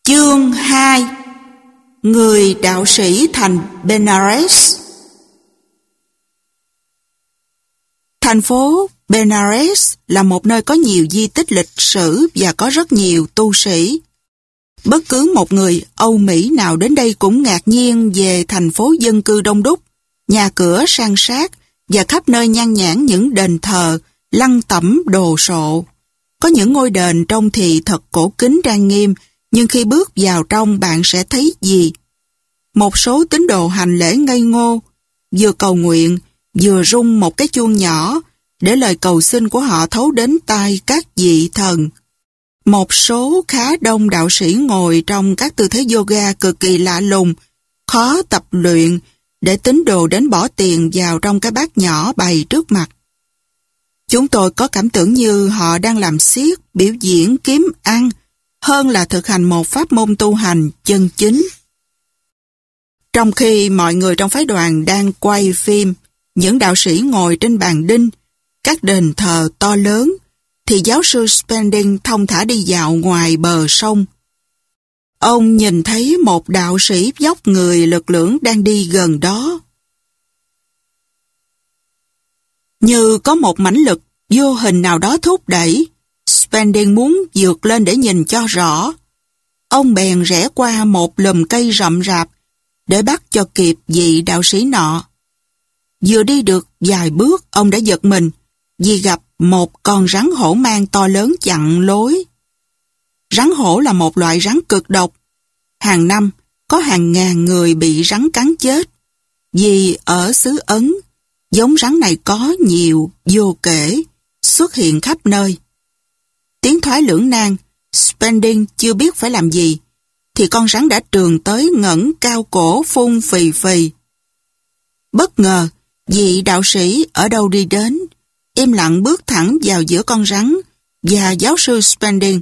Chương 2. Người đạo sĩ thành Benares. Thành phố Benares là một nơi có nhiều di tích lịch sử và có rất nhiều tu sĩ. Bất cứ một người Âu Mỹ nào đến đây cũng ngạc nhiên về thành phố dân cư đông đúc, nhà cửa san sát và khắp nơi nhan nhản những đền thờ, lăng tẩm đồ sộ. Có những ngôi đền trông thì thật cổ kính trang nghiêm, nhưng khi bước vào trong bạn sẽ thấy gì? Một số tín đồ hành lễ ngây ngô, vừa cầu nguyện, vừa rung một cái chuông nhỏ để lời cầu xin của họ thấu đến tai các vị thần. Một số khá đông đạo sĩ ngồi trong các tư thế yoga cực kỳ lạ lùng, khó tập luyện để tín đồ đến bỏ tiền vào trong cái bát nhỏ bày trước mặt. Chúng tôi có cảm tưởng như họ đang làm xiếc, biểu diễn kiếm ăn, hơn là thực hành một pháp môn tu hành chân chính. Trong khi mọi người trong phái đoàn đang quay phim, những đạo sĩ ngồi trên bàn đinh, các đền thờ to lớn, thì giáo sư Spending thong thả đi dạo ngoài bờ sông. Ông nhìn thấy một đạo sĩ vóc người lực lưỡng đang đi gần đó. Như có một mãnh lực vô hình nào đó thúc đẩy, Spending muốn vượt lên để nhìn cho rõ. Ông bèn rẽ qua một lùm cây rậm rạp để bắt cho kịp vị đạo sĩ nọ. Vừa đi được vài bước, ông đã giật mình vì gặp một con rắn hổ mang to lớn chặn lối. Rắn hổ là một loại rắn cực độc. Hàng năm, có hàng ngàn người bị rắn cắn chết. Vì ở xứ Ấn, giống rắn này có nhiều, vô kể, xuất hiện khắp nơi. Tiến thoái lưỡng nan, Spending chưa biết phải làm gì, thì con rắn đã trườn tới ngẩng cao cổ phun phì phì. Bất ngờ, vị đạo sĩ ở đâu đi đến, im lặng bước thẳng vào giữa con rắn và giáo sư Spending.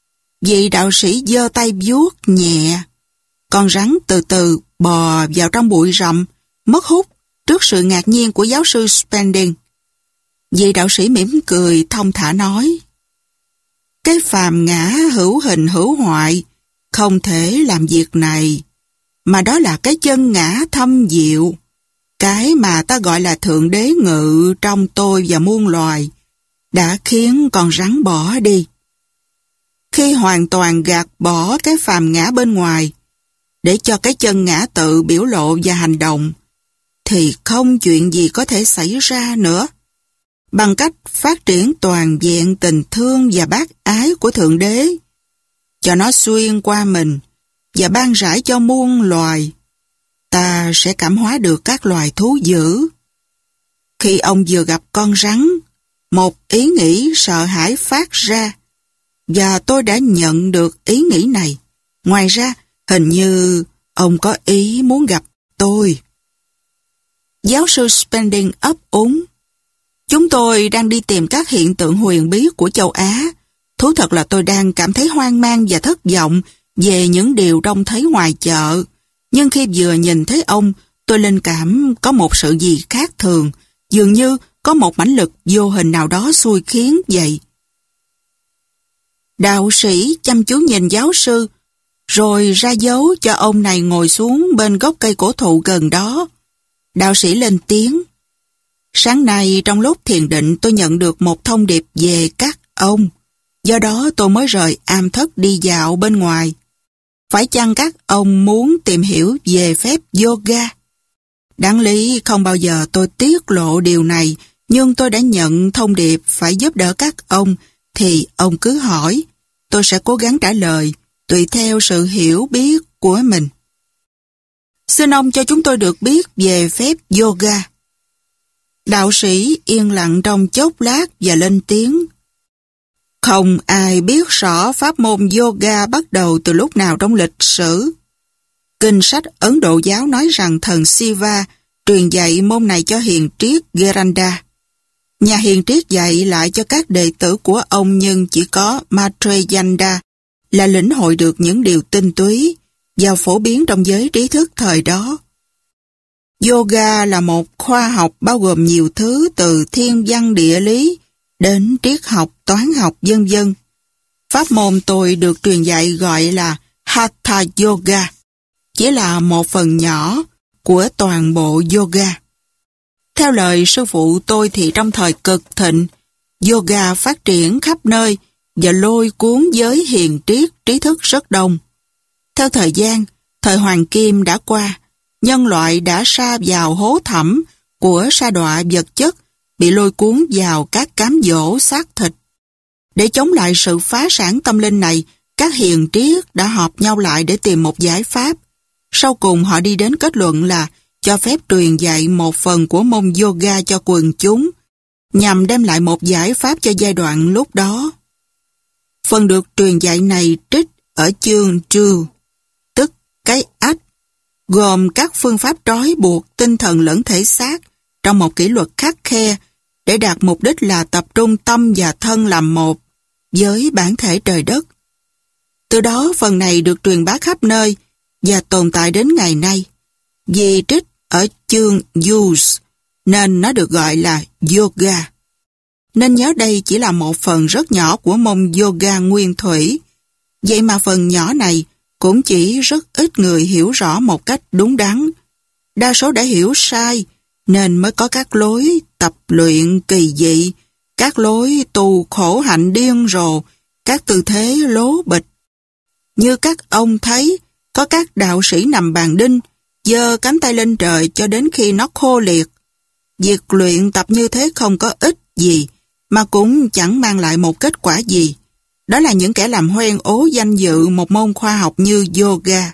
Vị đạo sĩ giơ tay vuốt nhẹ. Con rắn từ từ bò vào trong bụi rậm, mất hút trước sự ngạc nhiên của giáo sư Spending. Vị đạo sĩ mỉm cười thong thả nói: "Cái phàm ngã hữu hình hữu hoại không thể làm việc này, mà đó là cái chân ngã thâm diệu, cái mà ta gọi là Thượng Đế ngự trong tôi và muôn loài, đã khiến con rắn bỏ đi. Khi hoàn toàn gạt bỏ cái phàm ngã bên ngoài, để cho cái chân ngã tự biểu lộ và hành động, thì không chuyện gì có thể xảy ra nữa. Bằng cách phát triển toàn vẹn tình thương và bác ái của Thượng Đế, cho nó xuyên qua mình và ban rãi cho muôn loài, ta sẽ cảm hóa được các loài thú dữ." Khi ông vừa gặp con rắn, một ý nghĩ sợ hãi phát ra, và tôi đã nhận được ý nghĩ này. Ngoài ra, hình như ông có ý muốn gặp tôi. Giáo sư Spending ấp úng: "Chúng tôi đang đi tìm các hiện tượng huyền bí của châu Á. Thú thật là tôi đang cảm thấy hoang mang và thất vọng về những điều trông thấy ngoài chợ. Nhưng khi vừa nhìn thấy ông, tôi linh cảm có một sự gì khác thường, dường như có một mãnh lực vô hình nào đó xui khiến vậy." Đạo sĩ chăm chú nhìn giáo sư, rồi ra dấu cho ông này ngồi xuống bên gốc cây cổ thụ gần đó. Đạo sĩ lên tiếng: "Sáng nay trong lúc thiền định tôi nhận được một thông điệp về các ông. Do đó tôi mới rời am thất đi dạo bên ngoài. Phải chăng các ông muốn tìm hiểu về phép yoga? Đáng lý không bao giờ tôi tiết lộ điều này, nhưng tôi đã nhận thông điệp phải giúp đỡ các ông, thì ông cứ hỏi. Tôi sẽ cố gắng trả lời, tùy theo sự hiểu biết của mình. Xin ông cho chúng tôi được biết về phép yoga." Đạo sĩ yên lặng trong chốc lát và lên tiếng: "Không ai biết rõ pháp môn yoga bắt đầu từ lúc nào trong lịch sử. Kinh sách Ấn Độ giáo nói rằng thần Shiva truyền dạy môn này cho hiền triết Geranda. Nhà hiền triết dạy lại cho các đệ tử của ông, nhưng chỉ có Maitreya là lĩnh hội được những điều tinh túy và phổ biến trong giới trí thức thời đó. Yoga là một khoa học bao gồm nhiều thứ từ thiên văn địa lý đến triết học, toán học, vân vân. Pháp môn tôi được truyền dạy gọi là Hatha Yoga chỉ là một phần nhỏ của toàn bộ yoga. Theo lời sư phụ tôi thì trong thời cực thịnh, yoga phát triển khắp nơi và lôi cuốn giới hiền triết trí thức rất đông. Theo thời gian, thời hoàng kim đã qua, nhân loại đã sa vào hố thẳm của sa đọa vật chất, bị lôi cuốn vào các cám dỗ xác thịt. Để chống lại sự phá sản tâm linh này, các hiền triết đã họp nhau lại để tìm một giải pháp. Sau cùng họ đi đến kết luận là cho phép truyền dạy một phần của môn yoga cho quần chúng, nhằm đem lại một giải pháp cho giai đoạn lúc đó. Phần được truyền dạy này trích ở chương True, tức cái ách, gồm các phương pháp trói buộc tinh thần lẫn thể xác trong một kỷ luật khắt khe để đạt mục đích là tập trung tâm và thân làm một với bản thể trời đất. Từ đó phần này được truyền bá khắp nơi và tồn tại đến ngày nay. Vì trích ở chương Use nên nó được gọi là yoga. Nên nhớ đây chỉ là một phần rất nhỏ của môn yoga nguyên thủy. Vậy mà phần nhỏ này cũng chỉ rất ít người hiểu rõ một cách đúng đắn. Đa số đã hiểu sai nên mới có các lối tập luyện kỳ dị, các lối tu khổ hạnh điên rồ, các tư thế lố bịch. Như các ông thấy, có các đạo sĩ nằm bàn đinh, giơ cánh tay lên trời cho đến khi nó khô liệt. Việc luyện tập như thế không có ích gì, mà cũng chẳng mang lại một kết quả gì. Đó là những kẻ làm hoen ố danh dự một môn khoa học như yoga.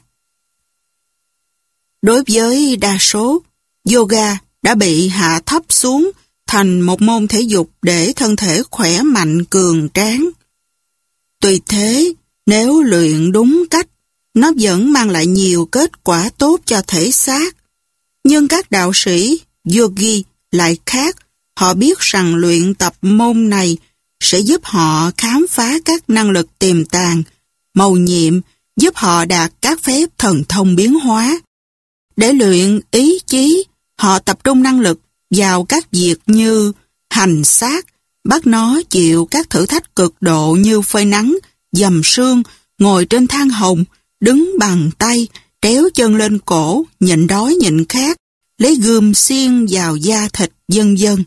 Đối với đa số, yoga đã bị hạ thấp xuống thành một môn thể dục để thân thể khỏe mạnh cường tráng. Tuy thế, nếu luyện đúng cách, nó vẫn mang lại nhiều kết quả tốt cho thể xác. Nhưng các đạo sĩ, yogi lại khác. Họ biết rằng luyện tập môn này sẽ giúp họ khám phá các năng lực tiềm tàng, mầu nhiệm, giúp họ đạt các phép thần thông biến hóa. Để luyện ý chí, họ tập trung năng lực vào các việc như hành xác, bắt nó chịu các thử thách cực độ như phơi nắng, dầm sương, ngồi trên thang hồng, đứng bằng tay, tréo chân lên cổ, nhịn đói nhịn khát, lấy gươm xiên vào da thịt, vân vân.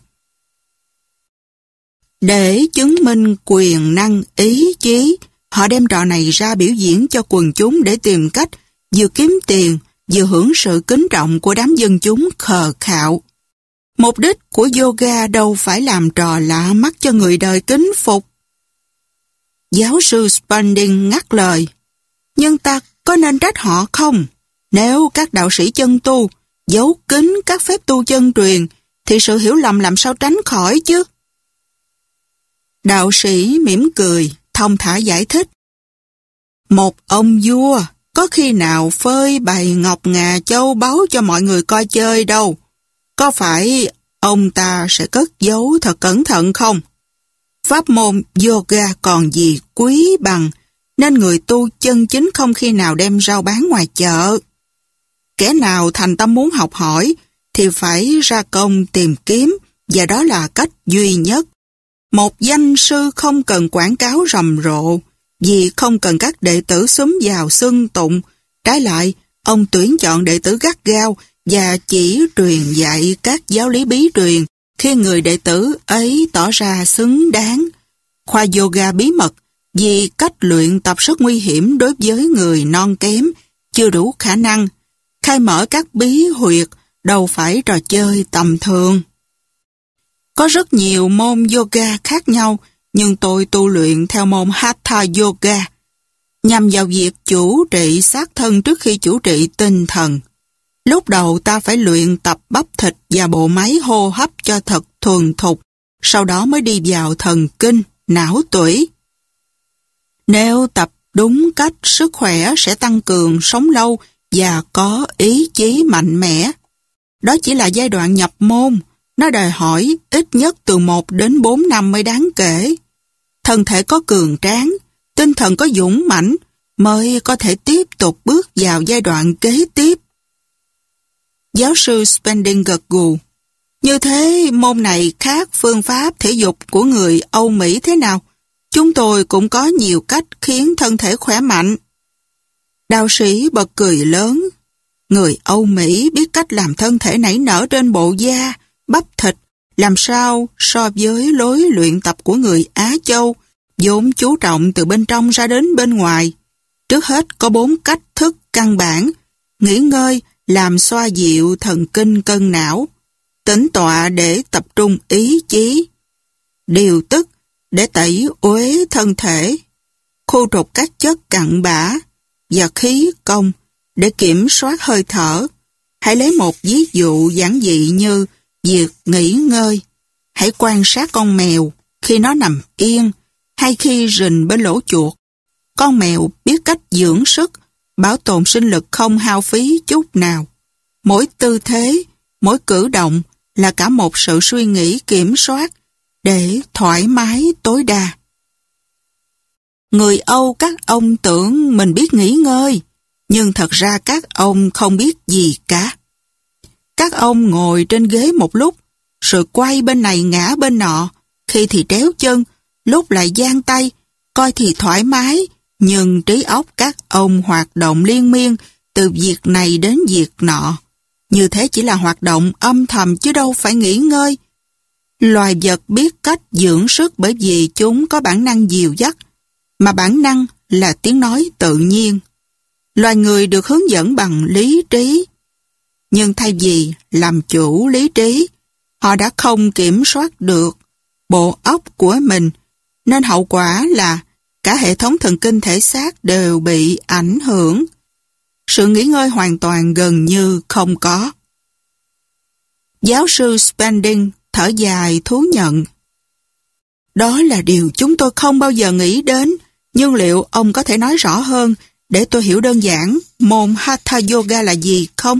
Để chứng minh quyền năng ý chí, họ đem trò này ra biểu diễn cho quần chúng để tìm cách vừa kiếm tiền, vừa hưởng sự kính trọng của đám dân chúng khờ khạo. Mục đích của yoga đâu phải làm trò lạ mắt cho người đời kính phục. Giáo sư Spalding ngắt lời, nhưng ta có nên trách họ không? Nếu các đạo sĩ chân tu giấu kín các phép tu chân truyền, thì sự hiểu lầm làm sao tránh khỏi chứ? Đạo sĩ mỉm cười, thong thả giải thích. Một ông vua có khi nào phơi bày ngọc ngà châu báu cho mọi người coi chơi đâu. Có phải ông ta sẽ cất giấu thật cẩn thận không? Pháp môn yoga còn gì quý bằng, nên người tu chân chính không khi nào đem rao bán ngoài chợ. Kẻ nào thành tâm muốn học hỏi thì phải ra công tìm kiếm, và đó là cách duy nhất. Một danh sư không cần quảng cáo rầm rộ, vì không cần các đệ tử xúm vào xưng tụng. Trái lại, ông tuyển chọn đệ tử gắt gao và chỉ truyền dạy các giáo lý bí truyền khi người đệ tử ấy tỏ ra xứng đáng. Khoa yoga bí mật vì cách luyện tập rất nguy hiểm đối với người non kém, chưa đủ khả năng. Khai mở các bí huyệt đâu phải trò chơi tầm thường. Có rất nhiều môn yoga khác nhau, nhưng tôi tu luyện theo môn Hatha Yoga, nhằm vào việc chủ trị xác thân trước khi chủ trị tinh thần. Lúc đầu ta phải luyện tập bắp thịt và bộ máy hô hấp cho thật thuần thục, sau đó mới đi vào thần kinh, não tủy. Nếu tập đúng cách, sức khỏe sẽ tăng cường, sống lâu và có ý chí mạnh mẽ. Đó chỉ là giai đoạn nhập môn, nó đòi hỏi ít nhất từ 1 đến 4 năm mới đáng kể. Thân thể có cường tráng, tinh thần có dũng mãnh mới có thể tiếp tục bước vào giai đoạn kế tiếp. Giáo sư Spalding gật gù. Như thế môn này khác phương pháp thể dục của người Âu Mỹ thế nào? Chúng tôi cũng có nhiều cách khiến thân thể khỏe mạnh. Đạo sĩ bật cười lớn. Người Âu Mỹ biết cách làm thân thể nảy nở trên bộ da, bắp thịt, làm sao so với lối luyện tập của người Á Châu, vốn chú trọng từ bên trong ra đến bên ngoài. Trước hết có 4 cách thức căn bản: nghỉ ngơi làm xoa dịu thần kinh cân não, tĩnh tọa để tập trung ý chí, điều tức để tẩy uế thân thể, khu trục các chất cặn bã, và khí công để kiểm soát hơi thở. Hãy lấy một ví dụ giản dị như việc nghỉ ngơi. Hãy quan sát con mèo khi nó nằm yên hay khi rình bên lỗ chuột. Con mèo biết cách dưỡng sức, bảo tồn sinh lực không hao phí chút nào. Mỗi tư thế, mỗi cử động là cả một sự suy nghĩ kiểm soát để thoải mái tối đa. Người Âu các ông tưởng mình biết nghỉ ngơi, nhưng thật ra các ông không biết gì cả. Các ông ngồi trên ghế một lúc, rồi quay bên này ngã bên nọ, khi thì tréo chân, lúc lại dang tay, coi thì thoải mái, nhưng trí óc các ông hoạt động liên miên từ việc này đến việc nọ. Như thế chỉ là hoạt động âm thầm chứ đâu phải nghỉ ngơi. Loài vật biết cách dưỡng sức bởi vì chúng có bản năng dìu dắt, mà bản năng là tiếng nói tự nhiên. Loài người được hướng dẫn bằng lý trí, nhưng thay vì làm chủ lý trí, họ đã không kiểm soát được bộ óc của mình, nên hậu quả là cả hệ thống thần kinh thể xác đều bị ảnh hưởng. Sự nghỉ ngơi hoàn toàn gần như không có. Giáo sư Spending thở dài thú nhận. Đó là điều chúng tôi không bao giờ nghĩ đến, nhưng liệu ông có thể nói rõ hơn để tôi hiểu đơn giản môn Hatha Yoga là gì không?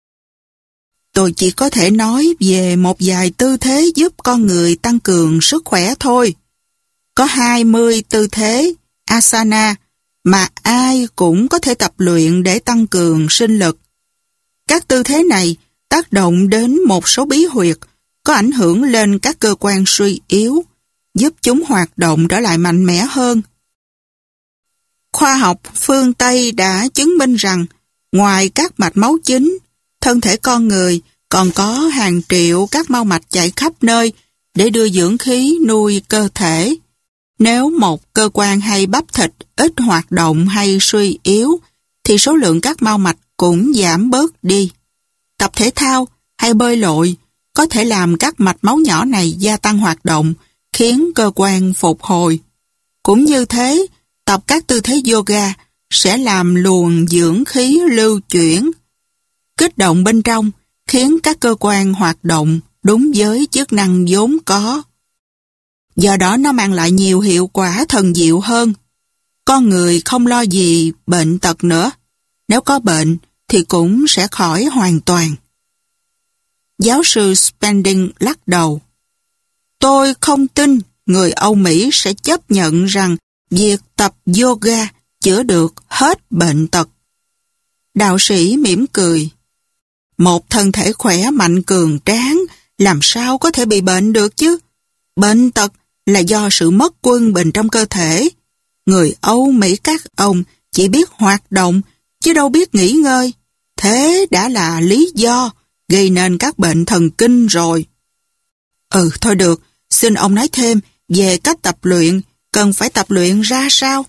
Tôi chỉ có thể nói về một vài tư thế giúp con người tăng cường sức khỏe thôi. Có 20 tư thế asana mà ai cũng có thể tập luyện để tăng cường sinh lực. Các tư thế này tác động đến một số bí huyệt, có ảnh hưởng lên các cơ quan suy yếu, giúp chúng hoạt động trở lại mạnh mẽ hơn. Khoa học phương Tây đã chứng minh rằng ngoài các mạch máu chính, thân thể con người còn có hàng triệu các mao mạch chạy khắp nơi để đưa dưỡng khí nuôi cơ thể. Nếu một cơ quan hay bắp thịt ít hoạt động hay suy yếu, thì số lượng các mao mạch cũng giảm bớt đi. Tập thể thao hay bơi lội có thể làm các mạch máu nhỏ này gia tăng hoạt động, khiến cơ quan phục hồi. Cũng như thế, tập các tư thế yoga sẽ làm luồng dưỡng khí lưu chuyển, kích động bên trong, khiến các cơ quan hoạt động đúng với chức năng vốn có. Do đó nó mang lại nhiều hiệu quả thần diệu hơn. Con người không lo gì bệnh tật nữa. Nếu có bệnh thì cũng sẽ khỏi hoàn toàn. Giáo sư Spending lắc đầu. Tôi không tin người Âu Mỹ sẽ chấp nhận rằng việc tập yoga chữa được hết bệnh tật. Đạo sĩ mỉm cười. Một thân thể khỏe mạnh cường tráng làm sao có thể bị bệnh được chứ? Bệnh tật là do sự mất quân bình trong cơ thể. Người Âu Mỹ các ông chỉ biết hoạt động chứ đâu biết nghỉ ngơi. Thế đã là lý do gây nên các bệnh thần kinh rồi. Thôi được, xin ông nói thêm về cách tập luyện, cần phải tập luyện ra sao?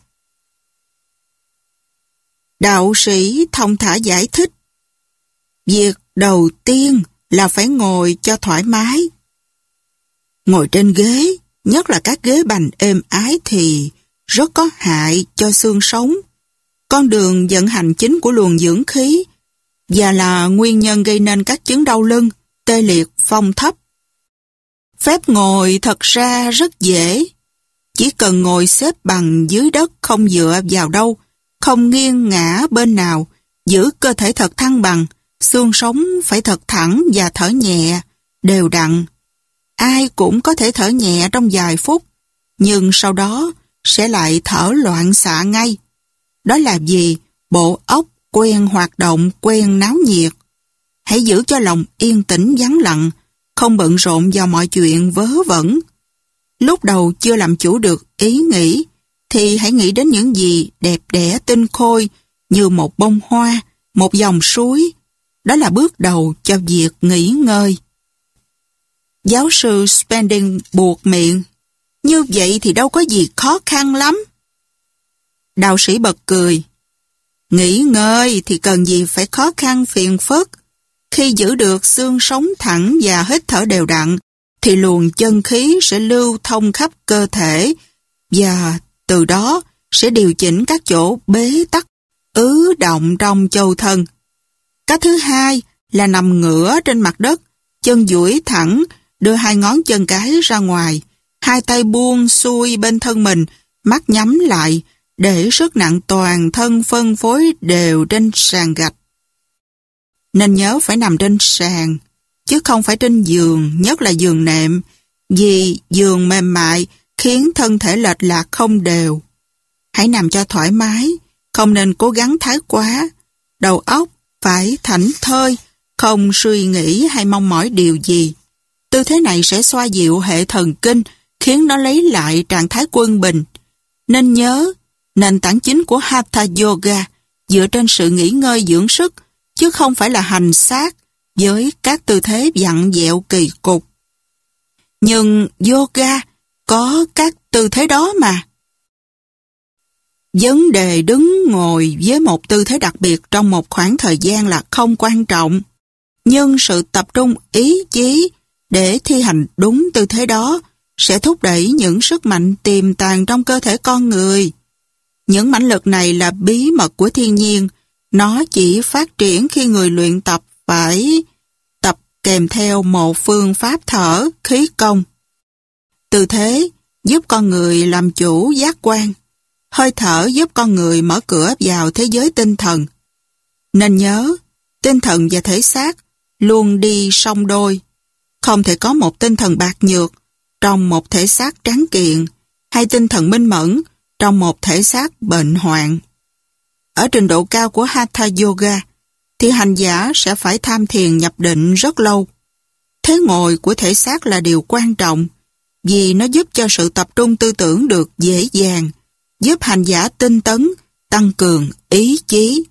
Đạo sĩ thông thả giải thích. Việc đầu tiên là phải ngồi cho thoải mái. Ngồi trên ghế, nhất là các ghế bành êm ái thì rất có hại cho xương sống, con đường vận hành chính của luồng dưỡng khí, và là nguyên nhân gây nên các chứng đau lưng, tê liệt, phong thấp. Phép ngồi thật ra rất dễ. Chỉ cần ngồi xếp bằng dưới đất, không dựa vào đâu, không nghiêng ngã bên nào, giữ cơ thể thật thăng bằng, xương sống phải thật thẳng và thở nhẹ, đều đặn. Ai cũng có thể thở nhẹ trong vài phút, nhưng sau đó sẽ lại thở loạn xạ ngay. Đó là vì bộ óc quen hoạt động, quen náo nhiệt. Hãy giữ cho lòng yên tĩnh vắng lặng, không bận rộn vào mọi chuyện vớ vẩn. Lúc đầu chưa làm chủ được ý nghĩ, thì hãy nghĩ đến những gì đẹp đẽ tinh khôi như một bông hoa, một dòng suối. Đó là bước đầu cho việc nghỉ ngơi. Giáo sư Spending buột miệng. Như vậy thì đâu có gì khó khăn lắm. Đạo sĩ bật cười. Nghỉ ngơi thì cần gì phải khó khăn phiền phức. Khi giữ được xương sống thẳng và hít thở đều đặn, thì luồng chân khí sẽ lưu thông khắp cơ thể và từ đó sẽ điều chỉnh các chỗ bế tắc, ứ động trong châu thân. Cách thứ hai là nằm ngửa trên mặt đất, chân duỗi thẳng, đưa hai ngón chân cái ra ngoài, hai tay buông xuôi bên thân mình, mắt nhắm lại, để sức nặng toàn thân phân phối đều trên sàn gạch. Nên nhớ phải nằm trên sàn, chứ không phải trên giường, nhất là giường nệm, vì giường mềm mại khiến thân thể lệch lạc không đều. Hãy nằm cho thoải mái, không nên cố gắng thái quá. Đầu óc phải thảnh thơi, không suy nghĩ hay mong mỏi điều gì. Tư thế này sẽ xoa dịu hệ thần kinh, khiến nó lấy lại trạng thái quân bình. Nên nhớ, nền tảng chính của Hatha Yoga dựa trên sự nghỉ ngơi dưỡng sức, chứ không phải là hành xác với các tư thế vặn vẹo kỳ cục. Nhưng yoga có các tư thế đó mà. Vấn đề đứng ngồi với một tư thế đặc biệt trong một khoảng thời gian là không quan trọng, nhưng sự tập trung ý chí để thi hành đúng tư thế đó sẽ thúc đẩy những sức mạnh tiềm tàng trong cơ thể con người. Những mãnh lực này là bí mật của thiên nhiên, nó chỉ phát triển khi người luyện tập phải tập kèm theo một phương pháp thở, khí công. Tư thế giúp con người làm chủ giác quan. Hơi thở giúp con người mở cửa vào thế giới tinh thần. Nên nhớ, tinh thần và thể xác luôn đi song đôi. Không thể có một tinh thần bạc nhược trong một thể xác tráng kiện, hay tinh thần minh mẫn trong một thể xác bệnh hoạn. Ở trình độ cao của Hatha Yoga, thì hành giả sẽ phải tham thiền nhập định rất lâu. Thế ngồi của thể xác là điều quan trọng, vì nó giúp cho sự tập trung tư tưởng được dễ dàng, giúp hành giả tinh tấn, tăng cường ý chí.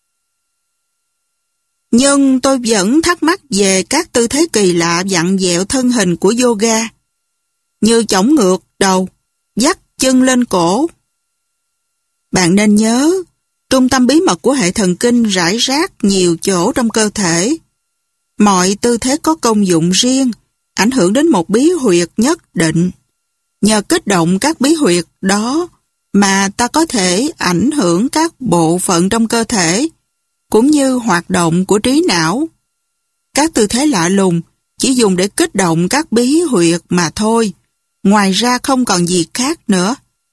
Nhưng tôi vẫn thắc mắc về các tư thế kỳ lạ vặn vẹo thân hình của yoga, như chổng ngược đầu, dắt chân lên cổ. Bạn nên nhớ, trung tâm bí mật của hệ thần kinh rải rác nhiều chỗ trong cơ thể. Mọi tư thế có công dụng riêng, ảnh hưởng đến một bí huyệt nhất định. Nhờ kích động các bí huyệt đó mà ta có thể ảnh hưởng các bộ phận trong cơ thể, cũng như hoạt động của trí não. Các tư thế lạ lùng chỉ dùng để kích động các bí huyệt mà thôi, ngoài ra không còn gì khác nữa.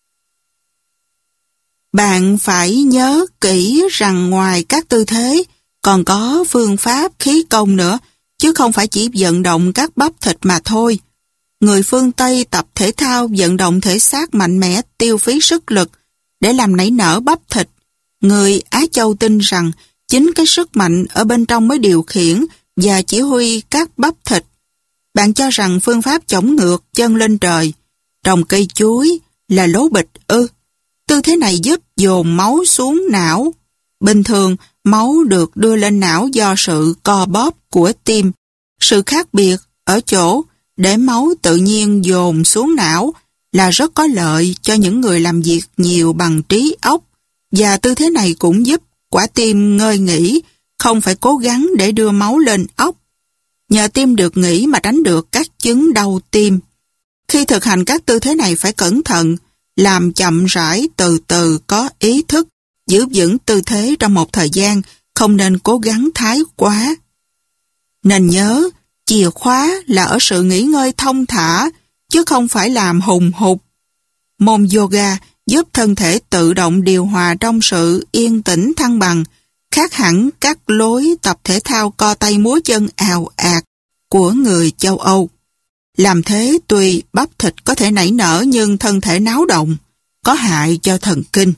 Bạn phải nhớ kỹ rằng ngoài các tư thế còn có phương pháp khí công nữa, chứ không phải chỉ vận động các bắp thịt mà thôi. Người phương Tây tập thể thao vận động thể xác mạnh mẽ, tiêu phí sức lực để làm nảy nở bắp thịt. Người Á Châu tin rằng chính cái sức mạnh ở bên trong mới điều khiển và chỉ huy các bắp thịt. Bạn cho rằng phương pháp chổng ngược chân lên trời, trồng cây chuối là lố bịch ư? Tư thế này giúp dồn máu xuống não. Bình thường, máu được đưa lên não do sự co bóp của tim. Sự khác biệt ở chỗ để máu tự nhiên dồn xuống não là rất có lợi cho những người làm việc nhiều bằng trí óc, và tư thế này cũng giúp quả tim ngơi nghỉ, không phải cố gắng để đưa máu lên óc. Nhờ tim được nghỉ mà tránh được các chứng đau tim. Khi thực hành các tư thế này phải cẩn thận, làm chậm rãi, từ từ, có ý thức, giữ vững tư thế trong một thời gian, không nên cố gắng thái quá. Nên nhớ, chìa khóa là ở sự nghỉ ngơi thông thả, chứ không phải làm hùng hục. Môn yoga giúp thân thể tự động điều hòa trong sự yên tĩnh thăng bằng, khác hẳn các lối tập thể thao co tay múa chân ào ạt của người châu Âu. Làm thế tuy bắp thịt có thể nảy nở nhưng thân thể náo động, có hại cho thần kinh.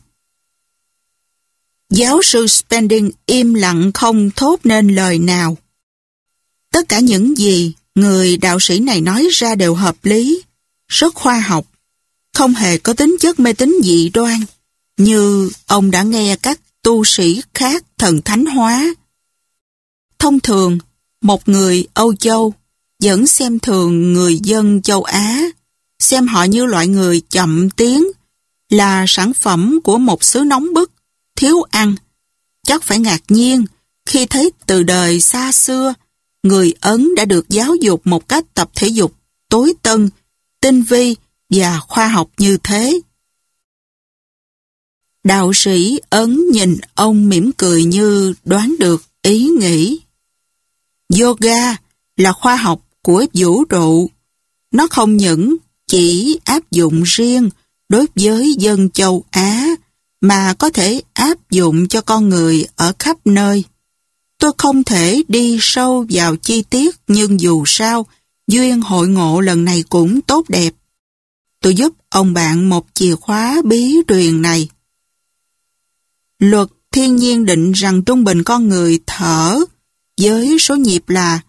Giáo sư Spending im lặng không thốt nên lời nào. Tất cả những gì người đạo sĩ này nói ra đều hợp lý, rất khoa học, không hề có tính chất mê tín dị đoan, như ông đã nghe các tu sĩ khác thần thánh hóa. Thông thường, một người Âu Châu vẫn xem thường người dân châu Á, xem họ như loại người chậm tiến, là sản phẩm của một xứ nóng bức, thiếu ăn. Chắc phải ngạc nhiên khi thấy từ đời xa xưa, người Ấn đã được giáo dục một cách tập thể dục tối tân, tinh vi và khoa học như thế. Đạo sĩ Ấn nhìn ông mỉm cười như đoán được ý nghĩ. Yoga là khoa học của vũ trụ. Nó không những chỉ áp dụng riêng đối với dân châu Á, mà có thể áp dụng cho con người ở khắp nơi. Tôi không thể đi sâu vào chi tiết, nhưng dù sao, duyên hội ngộ lần này cũng tốt đẹp. Tôi giúp ông bạn một chìa khóa bí truyền này. Luật thiên nhiên định rằng trung bình con người thở với số nhịp là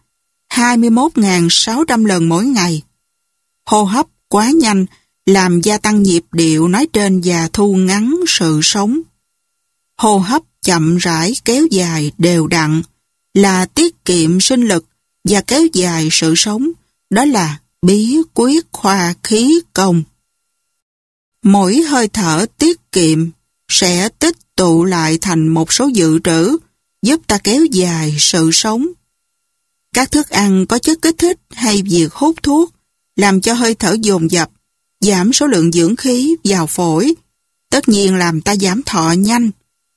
21.600 lần mỗi ngày. Hô hấp quá nhanh làm gia tăng nhịp điệu nói trên và thu ngắn sự sống. Hô hấp chậm rãi kéo dài đều đặn là tiết kiệm sinh lực và kéo dài sự sống. Đó là bí quyết khoa khí công. Mỗi hơi thở tiết kiệm sẽ tích tụ lại thành một số dự trữ giúp ta kéo dài sự sống. Các thức ăn có chất kích thích hay việc hút thuốc làm cho hơi thở dồn dập, giảm số lượng dưỡng khí vào phổi, tất nhiên làm ta giảm thọ nhanh.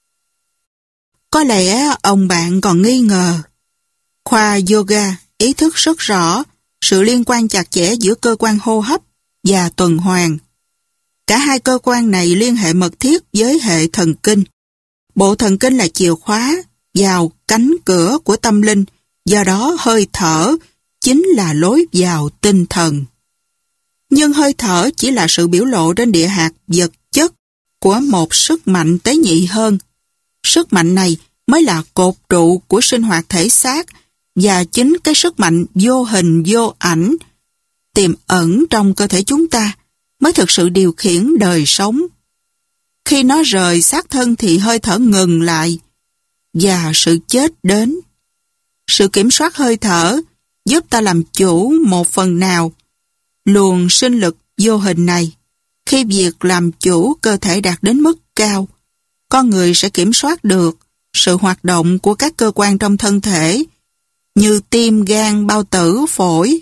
Có lẽ ông bạn còn nghi ngờ. Khoa yoga ý thức rất rõ sự liên quan chặt chẽ giữa cơ quan hô hấp và tuần hoàn. Cả hai cơ quan này liên hệ mật thiết với hệ thần kinh. Bộ thần kinh là chìa khóa vào cánh cửa của tâm linh, do đó hơi thở chính là lối vào tinh thần. Nhưng hơi thở chỉ là sự biểu lộ trên địa hạt vật chất của một sức mạnh tế nhị hơn. Sức mạnh này mới là cột trụ của sinh hoạt thể xác, và chính cái sức mạnh vô hình vô ảnh tiềm ẩn trong cơ thể chúng ta mới thực sự điều khiển đời sống. Khi nó rời xác thân thì hơi thở ngừng lại và sự chết đến. Sự kiểm soát hơi thở giúp ta làm chủ một phần nào luồng sinh lực vô hình này. Khi việc làm chủ cơ thể đạt đến mức cao, con người sẽ kiểm soát được sự hoạt động của các cơ quan trong thân thể như tim, gan, bao tử, phổi.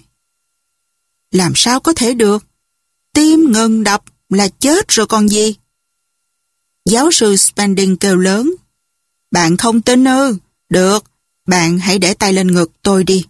Làm sao có thể được? Tim ngừng đập là chết rồi còn gì? Giáo sư Spending kêu lớn. Bạn không tin ư? Được, bạn hãy để tay lên ngực tôi đi.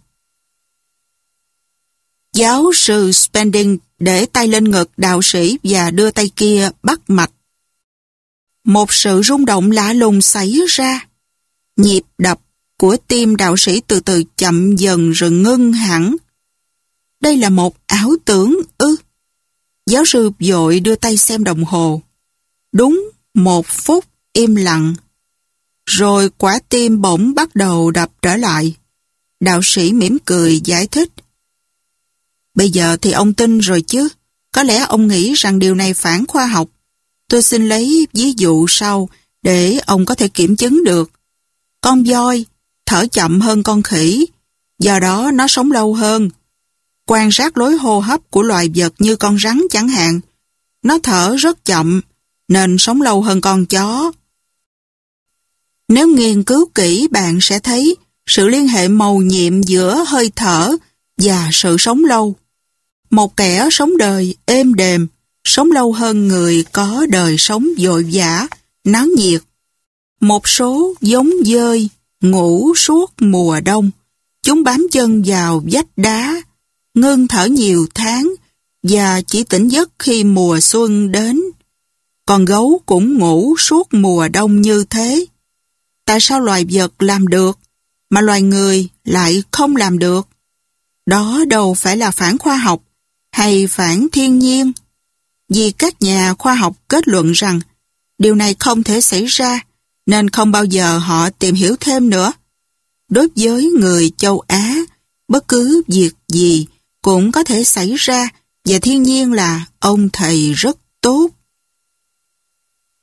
Giáo sư Spending để tay lên ngực đạo sĩ và đưa tay kia bắt mạch. Một sự rung động lạ lùng xảy ra. Nhịp đập của tim đạo sĩ từ từ chậm dần rồi ngưng hẳn. Đây là một ảo tưởng ư? Giáo sư vội đưa tay xem đồng hồ. Đúng 1 phút im lặng. Rồi quả tim bỗng bắt đầu đập trở lại. Đạo sĩ mỉm cười giải thích. Bây giờ thì ông tin rồi chứ. Có lẽ ông nghĩ rằng điều này phản khoa học. Tôi xin lấy ví dụ sau để ông có thể kiểm chứng được. Con voi thở chậm hơn con khỉ, do đó nó sống lâu hơn. Quan sát lối hô hấp của loài vật như con rắn chẳng hạn, nó thở rất chậm nên sống lâu hơn con chó. Nếu nghiên cứu kỹ bạn sẽ thấy sự liên hệ mầu nhiệm giữa hơi thở và sự sống lâu. Một kẻ sống đời êm đềm, sống lâu hơn người có đời sống vội vã, náo nhiệt. Một số giống dơi ngủ suốt mùa đông, chúng bám chân vào vách đá, ngưng thở nhiều tháng và chỉ tỉnh giấc khi mùa xuân đến. Con gấu cũng ngủ suốt mùa đông như thế. Tại sao loài vật làm được mà loài người lại không làm được? Đó đâu phải là phản khoa học hay phản thiên nhiên. Vì các nhà khoa học kết luận rằng điều này không thể xảy ra, nên không bao giờ họ tìm hiểu thêm nữa. Đối với người châu Á, bất cứ việc gì cũng có thể xảy ra, và thiên nhiên là ông thầy rất tốt.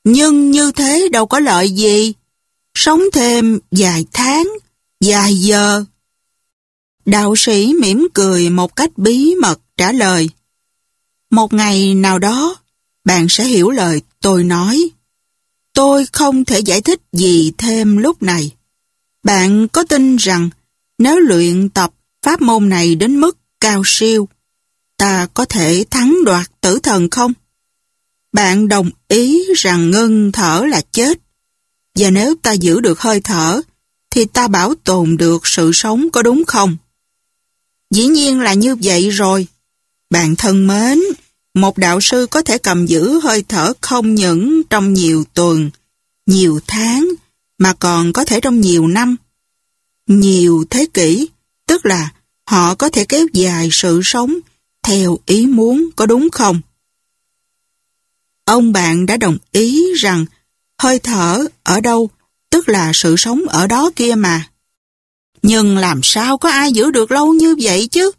Nhưng như thế đâu có lợi gì. Sống thêm vài tháng, vài giờ. Đạo sĩ mỉm cười một cách bí mật trả lời. Một ngày nào đó, bạn sẽ hiểu lời tôi nói. Tôi không thể giải thích gì thêm lúc này. Bạn có tin rằng nếu luyện tập pháp môn này đến mức cao siêu, ta có thể thắng đoạt tử thần không? Bạn đồng ý rằng ngưng thở là chết, và nếu ta giữ được hơi thở, thì ta bảo tồn được sự sống, có đúng không? Dĩ nhiên là như vậy rồi. Bạn thân mến, một đạo sư có thể cầm giữ hơi thở không những trong nhiều tuần, nhiều tháng, mà còn có thể trong nhiều năm, nhiều thế kỷ, tức là họ có thể kéo dài sự sống theo ý muốn, có đúng không? Ông bạn đã đồng ý rằng hơi thở ở đâu, tức là sự sống ở đó kia mà. Nhưng làm sao có ai giữ được lâu như vậy chứ?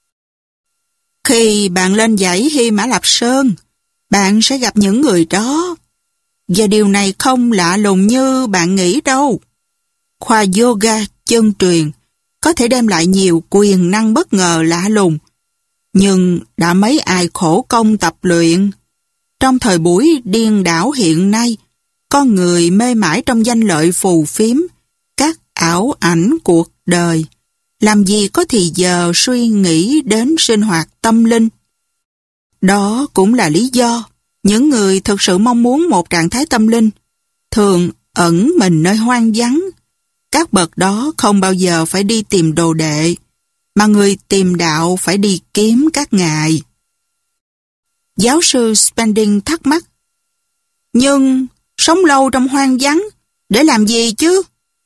Khi bạn lên dãy Hy Mã Lạp Sơn, bạn sẽ gặp những người đó. Và điều này không lạ lùng như bạn nghĩ đâu. Khoa yoga chân truyền có thể đem lại nhiều quyền năng bất ngờ lạ lùng. Nhưng đã mấy ai khổ công tập luyện. Trong thời buổi điên đảo hiện nay, con người mê mải trong danh lợi phù phiếm, các ảo ảnh cuộc đời, làm gì có thì giờ suy nghĩ đến sinh hoạt tâm linh. Đó cũng là lý do những người thực sự mong muốn một trạng thái tâm linh thường ẩn mình nơi hoang vắng. Các bậc đó không bao giờ phải đi tìm đồ đệ, mà người tìm đạo phải đi kiếm các ngài. Giáo sư Spending thắc mắc, nhưng sống lâu trong hoang vắng để làm gì chứ?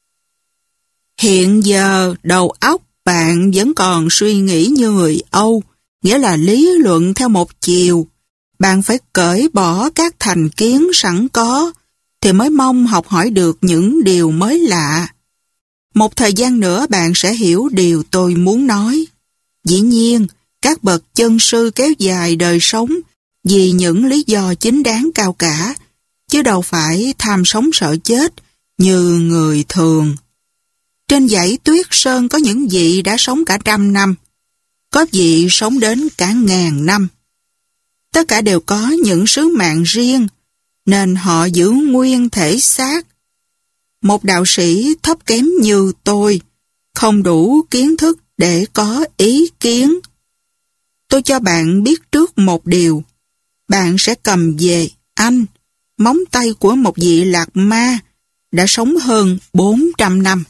Hiện giờ đầu óc bạn vẫn còn suy nghĩ như người Âu, nghĩa là lý luận theo một chiều. Bạn phải cởi bỏ các thành kiến sẵn có, thì mới mong học hỏi được những điều mới lạ. Một thời gian nữa bạn sẽ hiểu điều tôi muốn nói. Dĩ nhiên, các bậc chân sư kéo dài đời sống vì những lý do chính đáng cao cả, chứ đâu phải tham sống sợ chết như người thường. Trên dãy Tuyết Sơn có những vị đã sống cả 100 năm, có vị sống đến cả 1000 năm. Tất cả đều có những sứ mạng riêng, nên họ giữ nguyên thể xác. Một đạo sĩ thấp kém như tôi, không đủ kiến thức để có ý kiến. Tôi cho bạn biết trước một điều. Bạn sẽ cầm về Anh, móng tay của một vị Lạc Ma đã sống hơn 400 năm.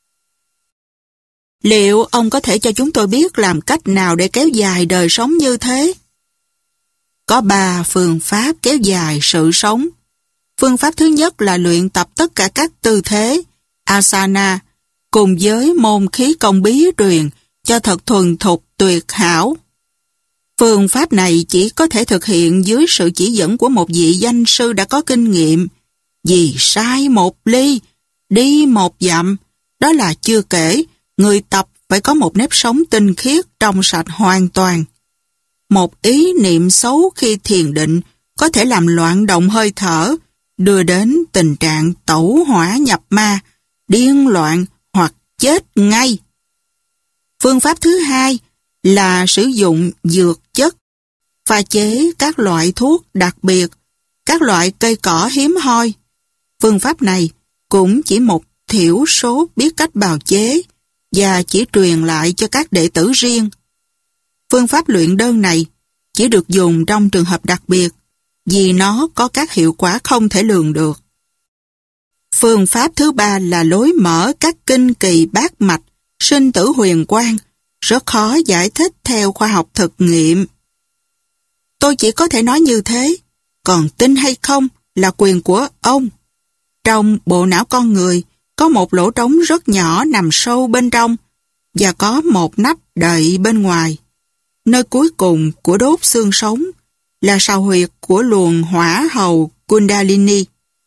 Liệu ông có thể cho chúng tôi biết làm cách nào để kéo dài đời sống như thế? Có 3 phương pháp kéo dài sự sống. Phương pháp thứ nhất là luyện tập tất cả các tư thế, asana, cùng với môn khí công bí truyền cho thật thuần thục tuyệt hảo. Phương pháp này chỉ có thể thực hiện dưới sự chỉ dẫn của một vị danh sư đã có kinh nghiệm. Vì sai một ly, đi một dặm, đó là chưa kể, người tập phải có một nếp sống tinh khiết trong sạch hoàn toàn. Một ý niệm xấu khi thiền định có thể làm loạn động hơi thở, đưa đến tình trạng tẩu hỏa nhập ma, điên loạn hoặc chết ngay. Phương pháp thứ hai là sử dụng dược chất, pha chế các loại thuốc đặc biệt, các loại cây cỏ hiếm hoi. Phương pháp này cũng chỉ một thiểu số biết cách bào chế và chỉ truyền lại cho các đệ tử riêng. Phương pháp luyện đơn này chỉ được dùng trong trường hợp đặc biệt vì nó có các hiệu quả không thể lường được. Phương pháp thứ ba là lối mở các kinh kỳ bát mạch, sinh tử huyền quang, rất khó giải thích theo khoa học thực nghiệm. Tôi chỉ có thể nói như thế, còn tin hay không là quyền của ông. Trong bộ não con người có một lỗ trống rất nhỏ nằm sâu bên trong và có một nắp đậy bên ngoài. Nơi cuối cùng của đốt xương sống là sào huyệt của luồng hỏa hầu Kundalini.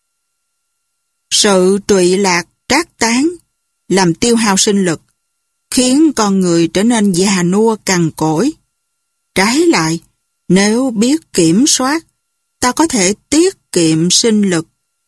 Sự trụy lạc trác tán làm tiêu hao sinh lực, khiến con người trở nên già nua cằn cỗi. Trái lại, nếu biết kiểm soát, ta có thể tiết kiệm sinh lực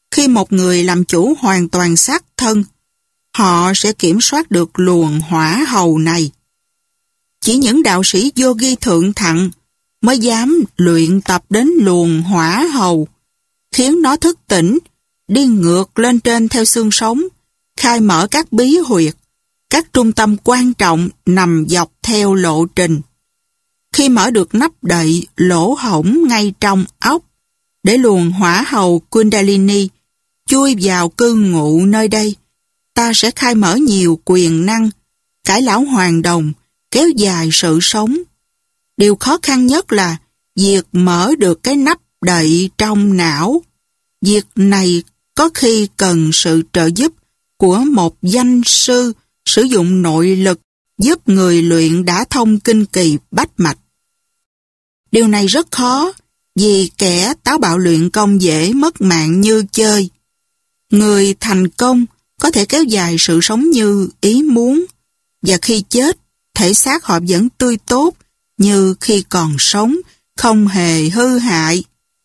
Khi một người làm chủ hoàn toàn xác thân, họ sẽ kiểm soát được luồng hỏa hầu này. Chỉ những đạo sĩ yogi thượng thặng mới dám luyện tập đến luồng hỏa hầu, khiến nó thức tỉnh, đi ngược lên trên theo xương sống, khai mở các bí huyệt, các trung tâm quan trọng nằm dọc theo lộ trình. Khi mở được nắp đậy lỗ hổng ngay trong óc, để luồng hỏa hầu Kundalini chui vào cư ngụ nơi đây, ta sẽ khai mở nhiều quyền năng, cải lão hoàn đồng, kéo dài sự sống. Điều khó khăn nhất là việc mở được cái nắp đậy trong não. Việc này có khi cần sự trợ giúp của một danh sư sử dụng nội lực giúp người luyện đã thông kinh kỳ bách mạch. Điều này rất khó vì kẻ táo bạo luyện công dễ mất mạng như chơi. Người thành công có thể kéo dài sự sống như ý muốn, và khi chết, thể xác họ vẫn tươi tốt như khi còn sống, không hề hư hại.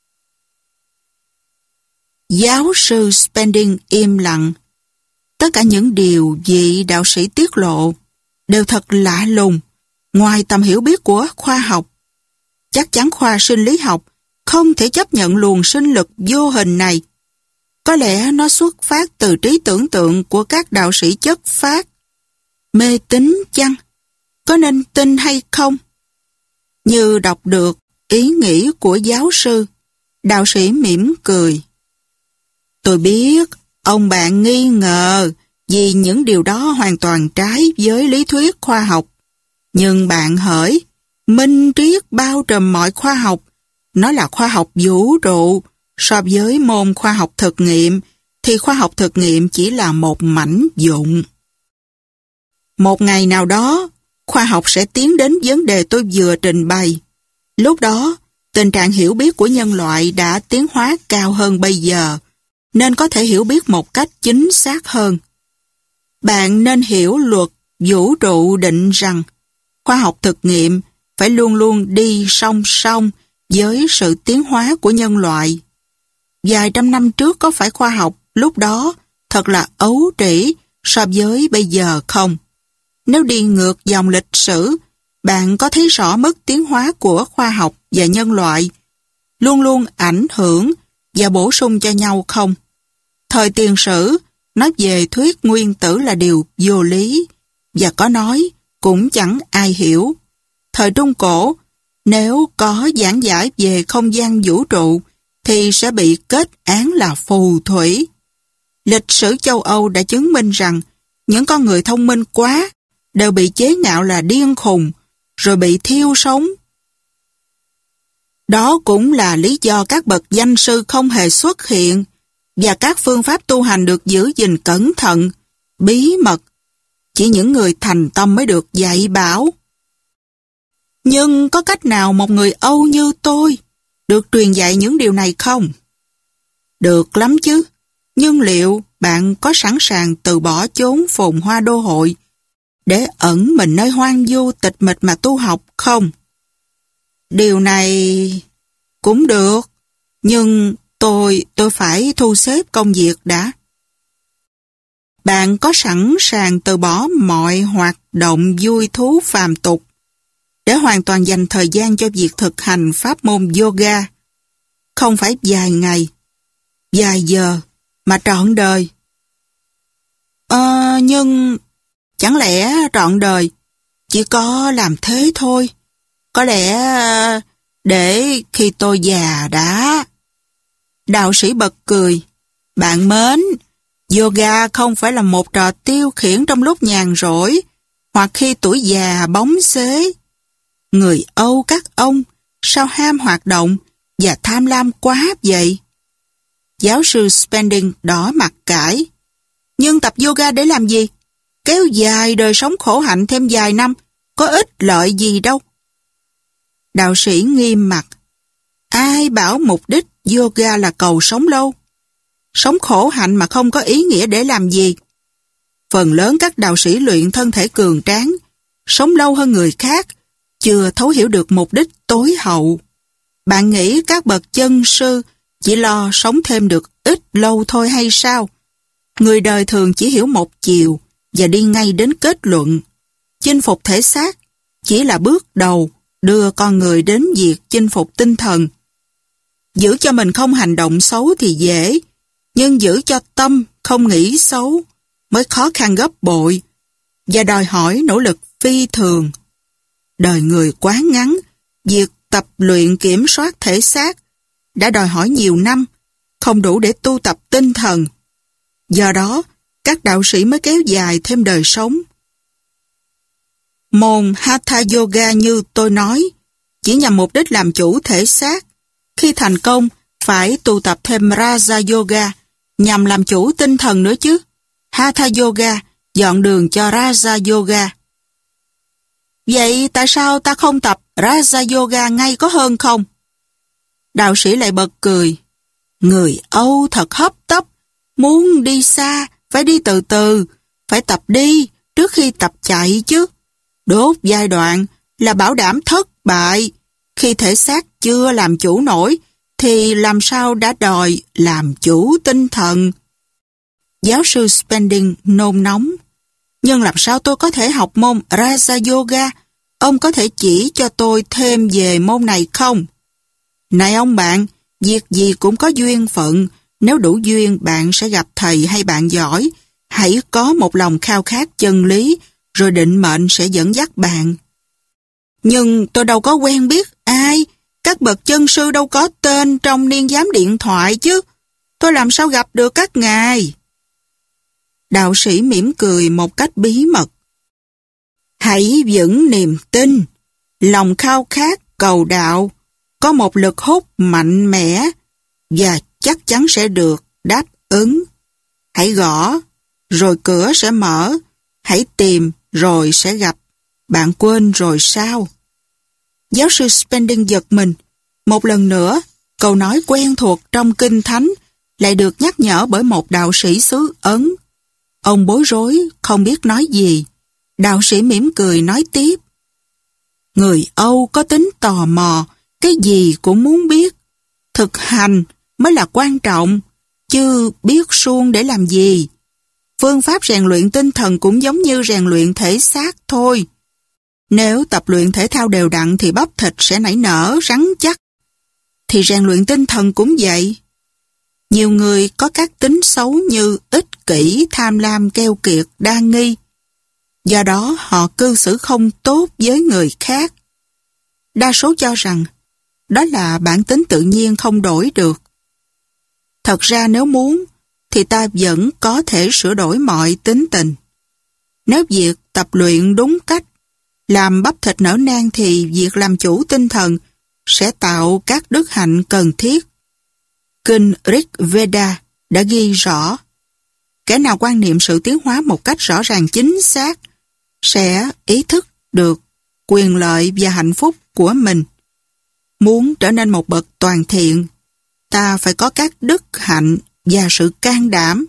Giáo sư Spending im lặng. Tất cả những điều vị đạo sĩ tiết lộ đều thật lạ lùng, ngoài tầm hiểu biết của khoa học. Chắc chắn khoa sinh lý học không thể chấp nhận luồng sinh lực vô hình này. Có lẽ nó xuất phát từ trí tưởng tượng của các đạo sĩ chất phác. Mê tín chăng? Có nên tin hay không? Như đọc được ý nghĩ của giáo sư, đạo sĩ mỉm cười. Tôi biết ông bạn nghi ngờ vì những điều đó hoàn toàn trái với lý thuyết khoa học. Nhưng bạn hỡi, minh triết bao trùm mọi khoa học. Nó là khoa học vũ trụ. So với môn khoa học thực nghiệm, thì khoa học thực nghiệm chỉ là một mảnh vụn. Một ngày nào đó, khoa học sẽ tiến đến vấn đề tôi vừa trình bày. Lúc đó, tình trạng hiểu biết của nhân loại đã tiến hóa cao hơn bây giờ, nên có thể hiểu biết một cách chính xác hơn. Bạn nên hiểu luật vũ trụ định rằng khoa học thực nghiệm phải luôn luôn đi song song với sự tiến hóa của nhân loại. Vài trăm năm trước có phải khoa học lúc đó thật là ấu trĩ so với bây giờ không? Nếu đi ngược dòng lịch sử, bạn có thấy rõ mức tiến hóa của khoa học và nhân loại luôn luôn ảnh hưởng và bổ sung cho nhau không? Thời tiền sử, nói về thuyết nguyên tử là điều vô lý, và có nói cũng chẳng ai hiểu. Thời Trung Cổ, nếu có giảng giải về không gian vũ trụ, thì sẽ bị kết án là phù thủy. Lịch sử châu Âu đã chứng minh rằng những con người thông minh quá đều bị chế nhạo là điên khùng, rồi bị thiêu sống. Đó cũng là lý do các bậc danh sư không hề xuất hiện, và các phương pháp tu hành được giữ gìn cẩn thận, bí mật. Chỉ những người thành tâm mới được dạy bảo. Nhưng có cách nào một người Âu như tôi được truyền dạy những điều này không? Được lắm chứ, nhưng liệu bạn có sẵn sàng từ bỏ chốn phồn hoa đô hội để ẩn mình nơi hoang vu tịch mịch mà tu học không? Điều này cũng được, nhưng tôi phải thu xếp công việc đã. Bạn có sẵn sàng từ bỏ mọi hoạt động vui thú phàm tục để hoàn toàn dành thời gian cho việc thực hành pháp môn yoga? Không phải vài ngày, vài giờ, mà trọn đời. Nhưng chẳng lẽ trọn đời chỉ có làm thế thôi? Có lẽ để khi tôi già đã. Đạo sĩ bật cười. Bạn mến, yoga không phải là một trò tiêu khiển trong lúc nhàn rỗi hoặc khi tuổi già bóng xế. Người Âu các ông sao ham hoạt động và tham lam quá vậy? Giáo sư Spending đỏ mặt cãi. Nhưng tập yoga để làm gì? Kéo dài đời sống khổ hạnh thêm vài năm, có ích lợi gì đâu. Đạo sĩ nghiêm mặt. Ai bảo mục đích yoga là cầu sống lâu? Sống khổ hạnh mà không có ý nghĩa để làm gì? Phần lớn các đạo sĩ luyện thân thể cường tráng, sống lâu hơn người khác, chưa thấu hiểu được mục đích tối hậu. Bạn nghĩ các bậc chân sư chỉ lo sống thêm được ít lâu thôi hay sao? Người đời thường chỉ hiểu một chiều và đi ngay đến kết luận. Chinh phục thể xác chỉ là bước đầu đưa con người đến việc chinh phục tinh thần. Giữ cho mình không hành động xấu thì dễ, nhưng giữ cho tâm không nghĩ xấu mới khó khăn gấp bội và đòi hỏi nỗ lực phi thường. Đời người quá ngắn, việc tập luyện kiểm soát thể xác đã đòi hỏi nhiều năm, không đủ để tu tập tinh thần. Do đó, các đạo sĩ mới kéo dài thêm đời sống. Môn Hatha Yoga như tôi nói, chỉ nhằm mục đích làm chủ thể xác. Khi thành công, phải tu tập thêm Raja Yoga, nhằm làm chủ tinh thần nữa chứ. Hatha Yoga dọn đường cho Raja Yoga. Vậy tại sao ta không tập Raja Yoga ngay có hơn không? Đạo sĩ lại bật cười. Người Âu thật hấp tấp, muốn đi xa, phải đi từ từ, phải tập đi trước khi tập chạy chứ. Đốt giai đoạn là bảo đảm thất bại. Khi thể xác chưa làm chủ nổi, thì làm sao đã đòi làm chủ tinh thần? Giáo sư Spending nôn nóng. Nhưng làm sao tôi có thể học môn Raja Yoga? Ông có thể chỉ cho tôi thêm về môn này không? Này ông bạn, việc gì cũng có duyên phận. Nếu đủ duyên, bạn sẽ gặp thầy hay bạn giỏi. Hãy có một lòng khao khát chân lý, rồi định mệnh sẽ dẫn dắt bạn. Nhưng tôi đâu có quen biết ai. Các bậc chân sư đâu có tên trong niên giám điện thoại chứ. Tôi làm sao gặp được các ngài? Đạo sĩ mỉm cười một cách bí mật. Hãy vững niềm tin, lòng khao khát cầu đạo, có một lực hút mạnh mẽ và chắc chắn sẽ được đáp ứng. Hãy gõ, rồi cửa sẽ mở. Hãy tìm, rồi sẽ gặp. Bạn quên rồi sao? Giáo sư Spending giật mình. Một lần nữa, câu nói quen thuộc trong Kinh Thánh lại được nhắc nhở bởi một đạo sĩ xứ Ấn. Ông bối rối, không biết nói gì. Đạo sĩ mỉm cười nói tiếp. Người Âu có tính tò mò, cái gì cũng muốn biết. Thực hành mới là quan trọng, chứ biết suông để làm gì. Phương pháp rèn luyện tinh thần cũng giống như rèn luyện thể xác thôi. Nếu tập luyện thể thao đều đặn thì bắp thịt sẽ nảy nở, rắn chắc. Thì rèn luyện tinh thần cũng vậy. Nhiều người có các tính xấu như ích kỷ, tham lam, keo kiệt, đa nghi. Do đó họ cư xử không tốt với người khác. Đa số cho rằng đó là bản tính tự nhiên không đổi được. Thật ra nếu muốn thì ta vẫn có thể sửa đổi mọi tính tình. Nếu việc tập luyện đúng cách, làm bắp thịt nở nang thì việc làm chủ tinh thần sẽ tạo các đức hạnh cần thiết. Kinh Rig Veda đã ghi rõ, kẻ nào quan niệm sự tiến hóa một cách rõ ràng chính xác sẽ ý thức được quyền lợi và hạnh phúc của mình. Muốn trở nên một bậc toàn thiện, ta phải có các đức hạnh và sự can đảm.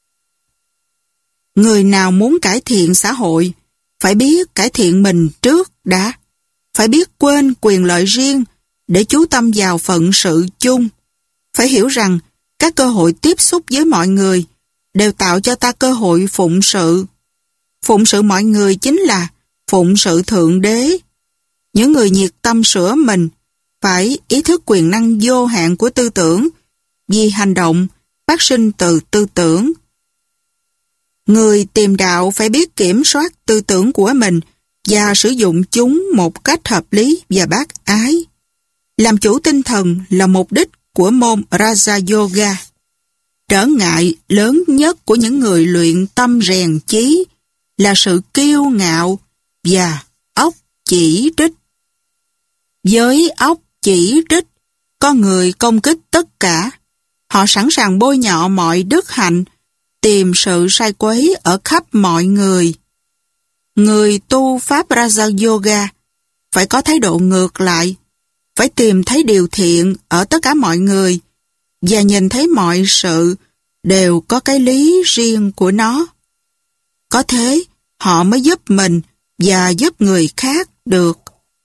Người nào muốn cải thiện xã hội, phải biết cải thiện mình trước đã. Phải biết quên quyền lợi riêng để chú tâm vào phận sự chung. Phải hiểu rằng các cơ hội tiếp xúc với mọi người đều tạo cho ta cơ hội phụng sự. Phụng sự mọi người chính là phụng sự Thượng Đế. Những người nhiệt tâm sửa mình phải ý thức quyền năng vô hạn của tư tưởng, vì hành động phát sinh từ tư tưởng. Người tìm đạo phải biết kiểm soát tư tưởng của mình và sử dụng chúng một cách hợp lý và bác ái. Làm chủ tinh thần là mục đích của môn Raja Yoga. Trở ngại lớn nhất của những người luyện tâm rèn chí là sự kiêu ngạo và óc chỉ trích. Với óc chỉ trích, con người công kích tất cả. Họ sẵn sàng bôi nhọ mọi đức hạnh, tìm sự sai quấy ở khắp mọi người. Người tu pháp Raja Yoga phải có thái độ ngược lại, phải tìm thấy điều thiện ở tất cả mọi người và nhìn thấy mọi sự đều có cái lý riêng của nó. Có thế, họ mới giúp mình và giúp người khác được.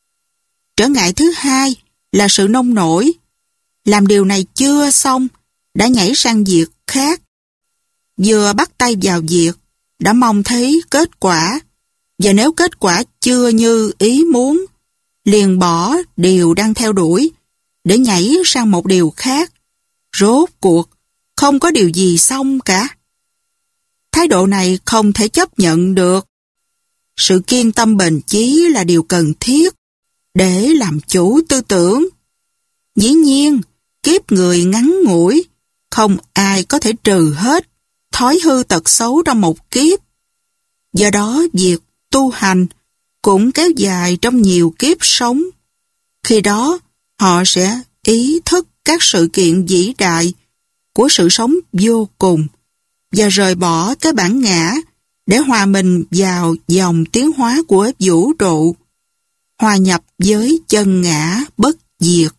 Trở ngại thứ hai là sự nông nổi. Làm điều này chưa xong, đã nhảy sang việc khác. Vừa bắt tay vào việc, đã mong thấy kết quả, và nếu kết quả chưa như ý muốn, liền bỏ điều đang theo đuổi, để nhảy sang một điều khác. Rốt cuộc, không có điều gì xong cả. Thái độ này không thể chấp nhận được. Sự kiên tâm bền chí là điều cần thiết để làm chủ tư tưởng. Dĩ nhiên, kiếp người ngắn ngủi, không ai có thể trừ hết thói hư tật xấu trong một kiếp. Do đó, việc tu hành cũng kéo dài trong nhiều kiếp sống. Khi đó, họ sẽ ý thức các sự kiện vĩ đại của sự sống vô cùng và rời bỏ cái bản ngã để hòa mình vào dòng tiến hóa của vũ trụ, hòa nhập với chân ngã bất diệt.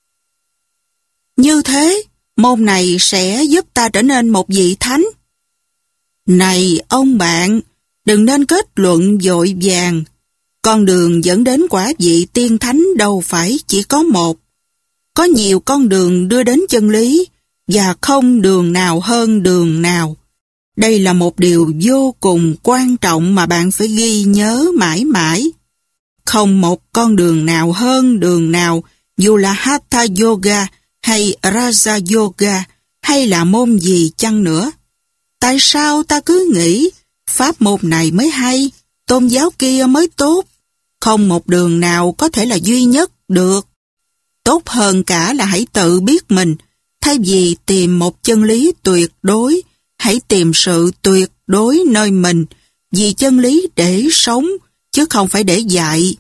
Như thế, môn này sẽ giúp ta trở nên một vị thánh. Này ông bạn, đừng nên kết luận vội vàng. Con đường dẫn đến quả vị tiên thánh đâu phải chỉ có một. Có nhiều con đường đưa đến chân lý và không đường nào hơn đường nào. Đây là một điều vô cùng quan trọng mà bạn phải ghi nhớ mãi mãi. Không một con đường nào hơn đường nào, dù là Hatha Yoga hay Raja Yoga hay là môn gì chăng nữa. Tại sao ta cứ nghĩ pháp môn này mới hay, tôn giáo kia mới tốt? Không một đường nào có thể là duy nhất được. Tốt hơn cả là hãy tự biết mình, thay vì tìm một chân lý tuyệt đối, hãy tìm sự tuyệt đối nơi mình, vì chân lý để sống, chứ không phải để dạy.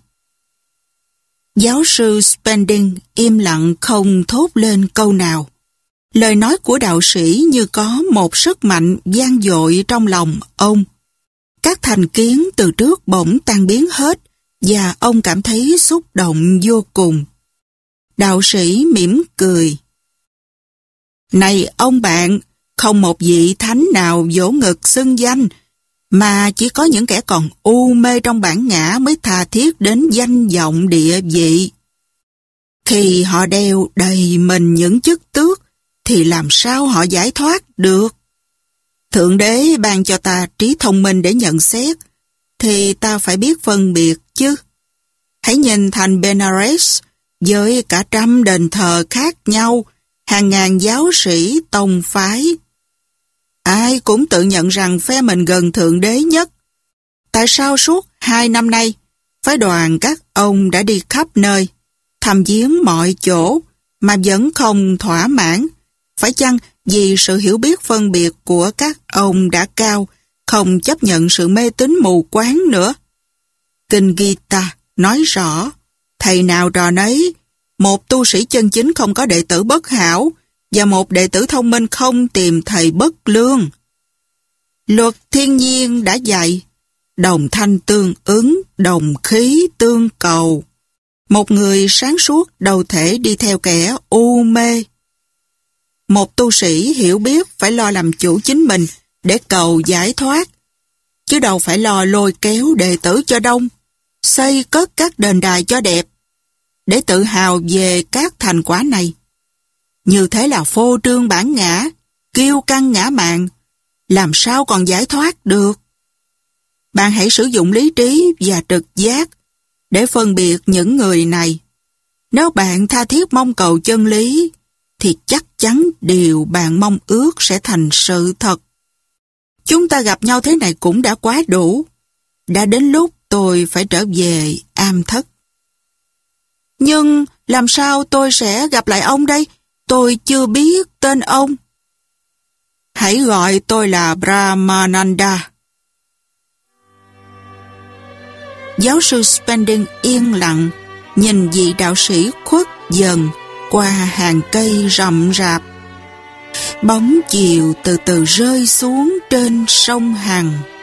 Giáo sư Spending im lặng không thốt lên câu nào. Lời nói của đạo sĩ như có một sức mạnh vang dội trong lòng ông. Các thành kiến từ trước bỗng tan biến hết, và ông cảm thấy xúc động vô cùng. Đạo sĩ mỉm cười. Này ông bạn, không một vị thánh nào vỗ ngực xưng danh, mà chỉ có những kẻ còn u mê trong bản ngã mới tha thiết đến danh vọng địa vị. Khi họ đeo đầy mình những chức tước, thì làm sao họ giải thoát được? Thượng đế ban cho ta trí thông minh để nhận xét, thì ta phải biết phân biệt chứ. Hãy nhìn thành Benares với cả trăm đền thờ khác nhau, hàng ngàn giáo sĩ tông phái. Ai cũng tự nhận rằng phe mình gần Thượng Đế nhất. Tại sao suốt 2 năm nay, phái đoàn các ông đã đi khắp nơi, thăm viếng mọi chỗ, mà vẫn không thỏa mãn? Phải chăng vì sự hiểu biết phân biệt của các ông đã cao, không chấp nhận sự mê tín mù quáng nữa? Kinh Gita nói rõ, thầy nào trò nấy, một tu sĩ chân chính không có đệ tử bất hảo, và một đệ tử thông minh không tìm thầy bất lương. Luật thiên nhiên đã dạy, đồng thanh tương ứng, đồng khí tương cầu. Một người sáng suốt đâu thể đi theo kẻ u mê. Một tu sĩ hiểu biết phải lo làm chủ chính mình để cầu giải thoát, chứ đâu phải lo lôi kéo đệ tử cho đông, xây cất các đền đài cho đẹp, để tự hào về các thành quả này. Như thế là phô trương bản ngã, kiêu căng ngã mạn, làm sao còn giải thoát được? Bạn hãy sử dụng lý trí và trực giác để phân biệt những người này. Nếu bạn tha thiết mong cầu chân lý, thì chắc chắn điều bạn mong ước sẽ thành sự thật. Chúng ta gặp nhau thế này cũng đã quá đủ. Đã đến lúc tôi phải trở về am thất. Nhưng làm sao tôi sẽ gặp lại ông đây? Tôi chưa biết tên ông. Hãy gọi tôi là Brahmananda. Giáo sư Spending yên lặng, nhìn vị đạo sĩ khuất dần qua hàng cây rậm rạp. Bóng chiều từ từ rơi xuống trên sông Hằng.